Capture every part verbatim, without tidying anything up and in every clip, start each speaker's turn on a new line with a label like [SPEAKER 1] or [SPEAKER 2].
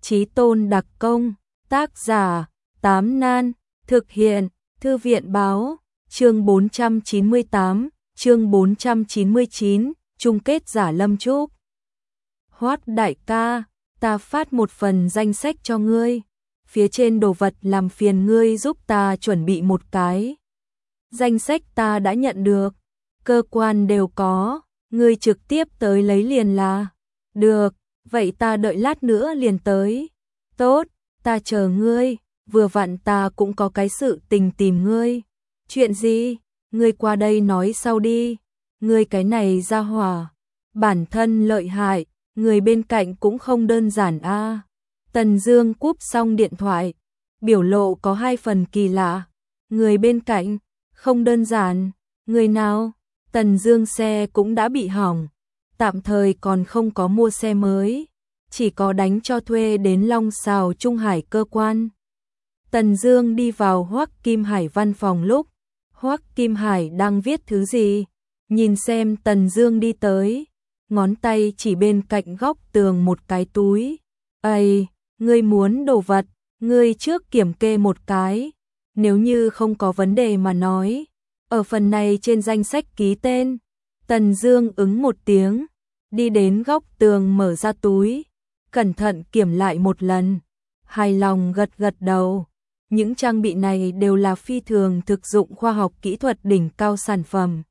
[SPEAKER 1] Chí tôn đặc công, tác giả, Tám Nan, thực hiện, Thư viện báo, chương bốn trăm chín mươi tám, chương bốn trăm chín mươi chín, chung kết giả Lâm Trúc. Hoát đại ca, ta phát một phần danh sách cho ngươi, phía trên đồ vật làm phiền ngươi giúp ta chuẩn bị một cái. Danh sách ta đã nhận được, cơ quan đều có, ngươi trực tiếp tới lấy liền là. Được, vậy ta đợi lát nữa liền tới. Tốt, ta chờ ngươi, vừa vặn ta cũng có cái sự tình tìm ngươi. Chuyện gì? Ngươi qua đây nói sau đi. Ngươi cái này ra hỏa, bản thân lợi hại, người bên cạnh cũng không đơn giản a. À. Tần Dương cúp xong điện thoại, biểu lộ có hai phần kỳ lạ. Người bên cạnh, không đơn giản, người nào? Tần Dương xe cũng đã bị hỏng, tạm thời còn không có mua xe mới, chỉ có đánh cho thuê đến Long Sào Trung Hải cơ quan. Tần Dương đi vào Hoắc Kim Hải văn phòng lúc, Hoắc Kim Hải đang viết thứ gì, nhìn xem Tần Dương đi tới, ngón tay chỉ bên cạnh góc tường một cái túi. "Ây, ngươi muốn đồ vật, ngươi trước kiểm kê một cái, nếu như không có vấn đề mà nói, ở phần này trên danh sách ký tên." Tần Dương ứng một tiếng, đi đến góc tường mở ra túi, cẩn thận kiểm lại một lần, hài lòng gật gật đầu. Những trang bị này đều là phi thường thực dụng khoa học kỹ thuật đỉnh cao sản phẩm.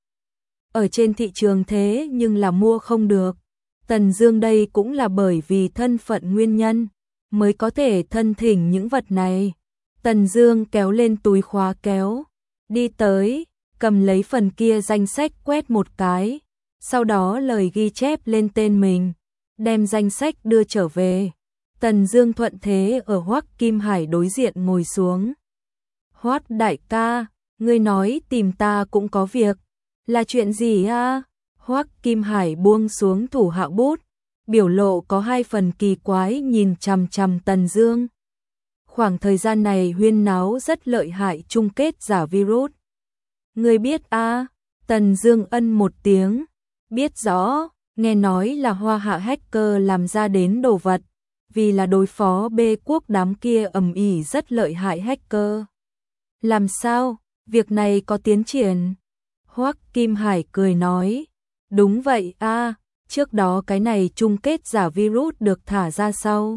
[SPEAKER 1] Ở trên thị trường thế nhưng là mua không được. Tần Dương đây cũng là bởi vì thân phận nguyên nhân mới có thể thân thỉnh những vật này. Tần Dương kéo lên túi khóa kéo, đi tới, cầm lấy phần kia danh sách quét một cái, sau đó lời ghi chép lên tên mình, đem danh sách đưa trở về. Tần Dương thuận thế ở Hoắc Kim Hải đối diện ngồi xuống. "Hoắc đại ca, ngươi nói tìm ta cũng có việc, là chuyện gì a?" Hoắc Kim Hải buông xuống thủ hạ bút, biểu lộ có hai phần kỳ quái nhìn chằm chằm Tần Dương. Khoảng thời gian này huyên náo rất lợi hại chung kết giả virus. "Ngươi biết a?" Tần Dương ân một tiếng, "Biết rõ, nghe nói là Hoa Hạ hacker làm ra đến đồ vật, vì là đối phó bê quốc đám kia ầm ĩ rất lợi hại hacker." "Làm sao? Việc này có tiến triển?" Hoắc Kim Hải cười nói, "Đúng vậy a, trước đó cái này chung kết giả virus được thả ra sau,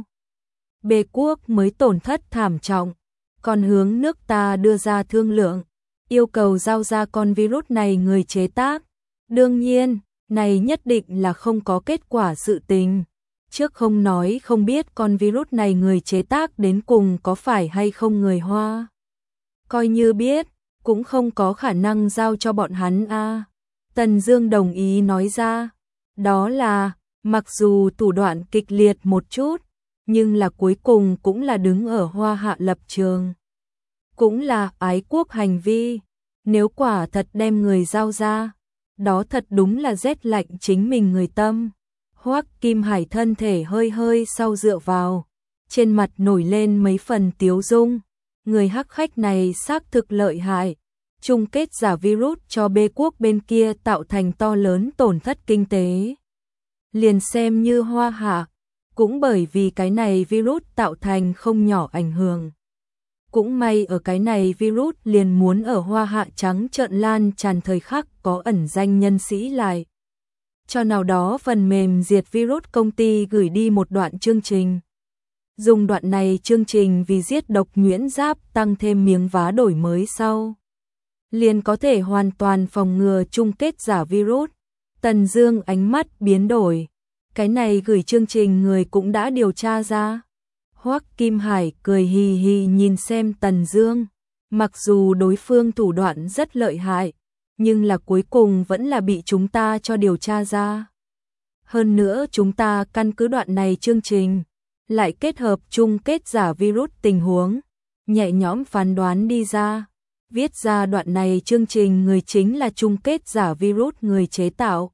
[SPEAKER 1] bê quốc mới tổn thất thảm trọng, còn hướng nước ta đưa ra thương lượng, yêu cầu giao ra con virus này người chế tác. Đương nhiên, này nhất định là không có kết quả sự tình. Trước không nói không biết con virus này người chế tác đến cùng có phải hay không người Hoa. Coi như biết, cũng không có khả năng giao cho bọn hắn a." À. Tần Dương đồng ý nói ra, "Đó là, mặc dù thủ đoạn kịch liệt một chút, nhưng là cuối cùng cũng là đứng ở Hoa Hạ lập trường. Cũng là ái quốc hành vi, nếu quả thật đem người giao ra, đó thật đúng là rét lạnh chính mình người tâm." Hoắc Kim Hải thân thể hơi hơi sau dựa vào, trên mặt nổi lên mấy phần tiếu dung. Người hắc khách này xác thực lợi hại, chung kết giả virus cho bê quốc bên kia tạo thành to lớn tổn thất kinh tế. Liền xem như Hoa Hạ, cũng bởi vì cái này virus tạo thành không nhỏ ảnh hưởng. Cũng may ở cái này virus liền muốn ở Hoa Hạ trắng trợn lan tràn thời khắc có ẩn danh nhân sĩ lại cho nào đó phần mềm diệt virus công ty gửi đi một đoạn chương trình. Dùng đoạn này chương trình vì giết độc nhuyễn giáp tăng thêm miếng vá đổi mới sau, liền có thể hoàn toàn phòng ngừa chung kết giả virus. Tần Dương ánh mắt biến đổi, cái này gửi chương trình người cũng đã điều tra ra. Hoắc Kim Hải cười hì hì nhìn xem Tần Dương, mặc dù đối phương thủ đoạn rất lợi hại, nhưng là cuối cùng vẫn là bị chúng ta cho điều tra ra. Hơn nữa chúng ta căn cứ đoạn này chương trình, lại kết hợp chung kết giả virus tình huống, nhẹ nhõm phán đoán đi ra, viết ra đoạn này chương trình người chính là chung kết giả virus người chế tạo.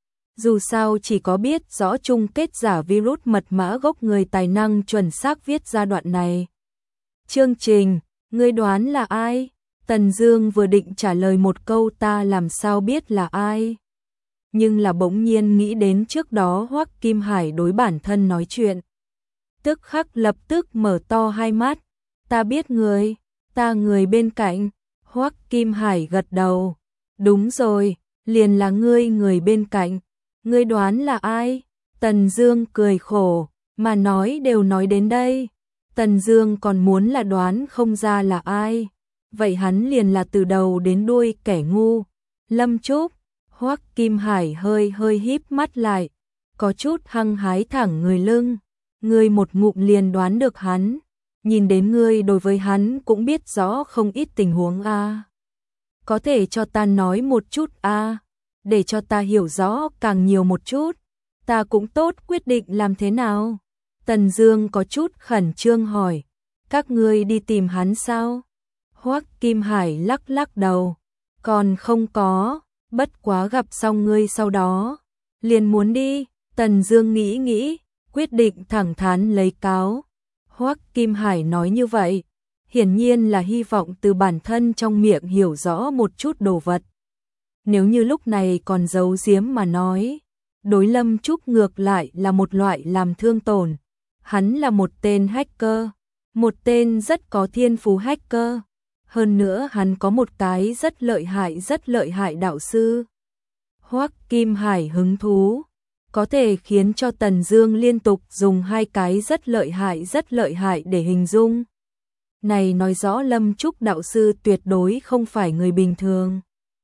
[SPEAKER 1] Dù sao chỉ có biết rõ chung kết giả virus mật mã gốc người tài năng chuẩn xác viết ra đoạn này. Chương trình, ngươi đoán là ai? Tần Dương vừa định trả lời một câu ta làm sao biết là ai. Nhưng là bỗng nhiên nghĩ đến trước đó Hoắc Kim Hải đối bản thân nói chuyện. tức khắc lập tức mở to hai mắt. Ta biết người, ta người bên cạnh. Hoắc Kim Hải gật đầu. Đúng rồi, liền là ngươi người bên cạnh. Ngươi đoán là ai? Tần Dương cười khổ, mà nói đều nói đến đây. Tần Dương còn muốn là đoán không ra là ai. Vậy hắn liền là từ đầu đến đuôi kẻ ngu. Lâm Trúc. Hoắc Kim Hải hơi hơi híp mắt lại, có chút hăng hái thẳng người lưng. Ngươi một ngụm liền đoán được hắn. Nhìn đến ngươi đối với hắn cũng biết rõ không ít tình huống a. Có thể cho ta nói một chút a, để cho ta hiểu rõ càng nhiều một chút. Ta cũng tốt quyết định làm thế nào. Tần Dương có chút khẩn trương hỏi. Các ngươi đi tìm hắn sao? Hoắc Kim Hải lắc lắc đầu. Còn không có, bất quá gặp xong ngươi sau đó liền muốn đi. Tần Dương nghĩ nghĩ, quyết định thẳng thắn lấy cáo. Hoắc Kim Hải nói như vậy, hiển nhiên là hy vọng từ bản thân trong miệng hiểu rõ một chút đồ vật. Nếu như lúc này còn giấu giếm mà nói, đối Lâm Trúc ngược lại là một loại làm thương tổn. Hắn là một tên hacker, một tên rất có thiên phú hacker. Hơn nữa hắn có một cái rất lợi hại rất lợi hại đạo sư. Hoắc Kim Hải hứng thú, có thể khiến cho Tần Dương liên tục dùng hai cái rất lợi hại rất lợi hại để hình dung. Này nói rõ Lâm Trúc đạo sư tuyệt đối không phải người bình thường.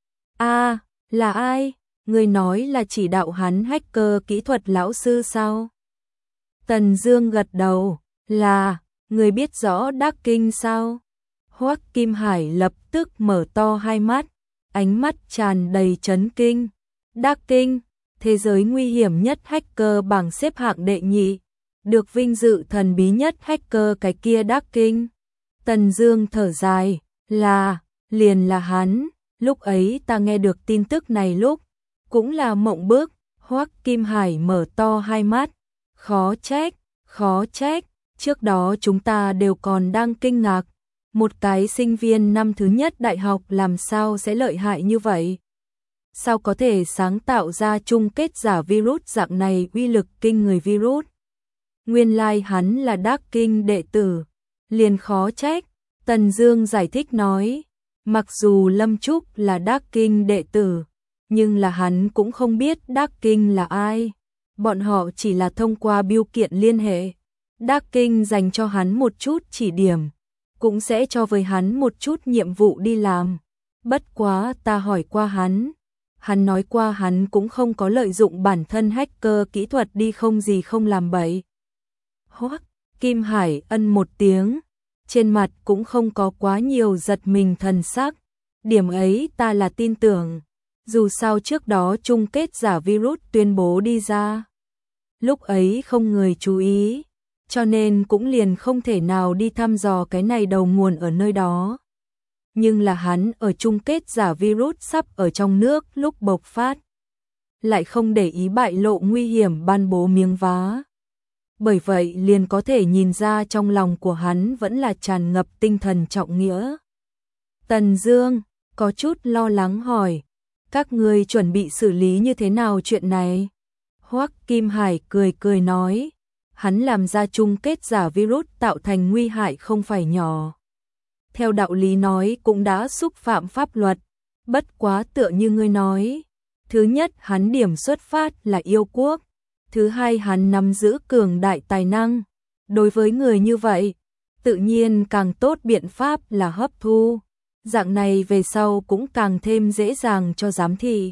[SPEAKER 1] A, à, là ai? Người nói là chỉ đạo hắn hacker kỹ thuật lão sư sao? Tần Dương gật đầu, là, người biết rõ Đắc Kinh sao? Hoắc Kim Hải lập tức mở to hai mắt, ánh mắt tràn đầy chấn kinh. Đắc Kinh, thế giới nguy hiểm nhất hacker bảng xếp hạng đệ nhị, được vinh dự thần bí nhất hacker cái kia Đắc Kinh. Tần Dương thở dài, là, liền là hắn. Lúc ấy ta nghe được tin tức này lúc, cũng là mộng bức. Hoắc Kim Hải mở to hai mắt, khó trách, khó trách, trước đó chúng ta đều còn đang kinh ngạc. Một cái sinh viên năm thứ nhất đại học làm sao sẽ lợi hại như vậy? Sao có thể sáng tạo ra chung kết giả virus dạng này uy lực kinh người virus? Nguyên lai like hắn là Đắc Kinh đệ tử, liền khó trách. Tần Dương giải thích nói, mặc dù Lâm Trúc là Đắc Kinh đệ tử, nhưng là hắn cũng không biết Đắc Kinh là ai. Bọn họ chỉ là thông qua bưu kiện liên hệ. Đắc Kinh dành cho hắn một chút chỉ điểm, cũng sẽ cho với hắn một chút nhiệm vụ đi làm. Bất quá ta hỏi qua hắn, hắn nói qua hắn cũng không có lợi dụng bản thân hacker kỹ thuật đi không gì không làm bậy. Hoắc Kim Hải ân một tiếng, trên mặt cũng không có quá nhiều giật mình thần sắc. Điểm ấy ta là tin tưởng, dù sao trước đó chung kết giả virus tuyên bố đi ra, lúc ấy không người chú ý, cho nên cũng liền không thể nào đi thăm dò cái này đầu nguồn ở nơi đó. Nhưng là hắn ở chung kết giả virus sắp ở trong nước lúc bộc phát, lại không để ý bại lộ nguy hiểm ban bố miếng vá. Bởi vậy liền có thể nhìn ra trong lòng của hắn vẫn là tràn ngập tinh thần trọng nghĩa. Tần Dương có chút lo lắng hỏi, các ngươi chuẩn bị xử lý như thế nào chuyện này? Hoắc Kim Hải cười cười nói, hắn làm ra chung kết giả virus tạo thành nguy hại không phải nhỏ. Theo đạo lý nói cũng đã xúc phạm pháp luật, bất quá tựa như ngươi nói. Thứ nhất hắn điểm xuất phát là yêu quốc, thứ hai hắn nắm giữ cường đại tài năng. Đối với người như vậy, tự nhiên càng tốt biện pháp là hấp thu. Dạng này về sau cũng càng thêm dễ dàng cho giám thị.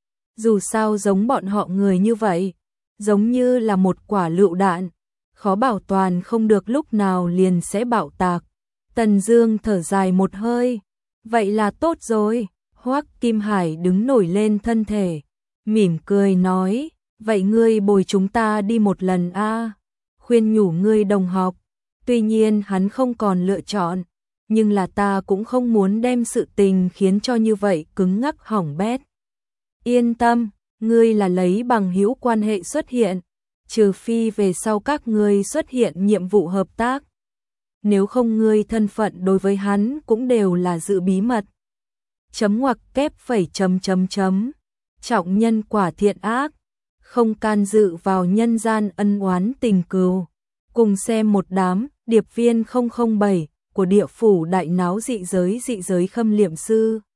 [SPEAKER 1] Dù sao giống bọn họ người như vậy, giống như là một quả lựu đạn, khó bảo toàn không được lúc nào liền sẽ bạo tạc. Tần Dương thở dài một hơi, vậy là tốt rồi. Hoắc Kim Hải đứng nổi lên thân thể, mỉm cười nói, vậy ngươi bồi chúng ta đi một lần a, khuyên nhủ ngươi đồng học. Tuy nhiên hắn không còn lựa chọn, nhưng là ta cũng không muốn đem sự tình khiến cho như vậy cứng ngắc hỏng bét. Yên tâm, ngươi là lấy bằng hữu quan hệ xuất hiện, trừ phi về sau các ngươi xuất hiện nhiệm vụ hợp tác. Nếu không ngươi thân phận đối với hắn cũng đều là giữ bí mật. Chấm ngoặc kép phẩy chấm chấm chấm. Trọng nhân quả thiện ác, không can dự vào nhân gian ân oán tình cừu. Cùng xem một đám, điệp viên không không bảy của địa phủ đại náo dị giới dị giới khâm liệm sư.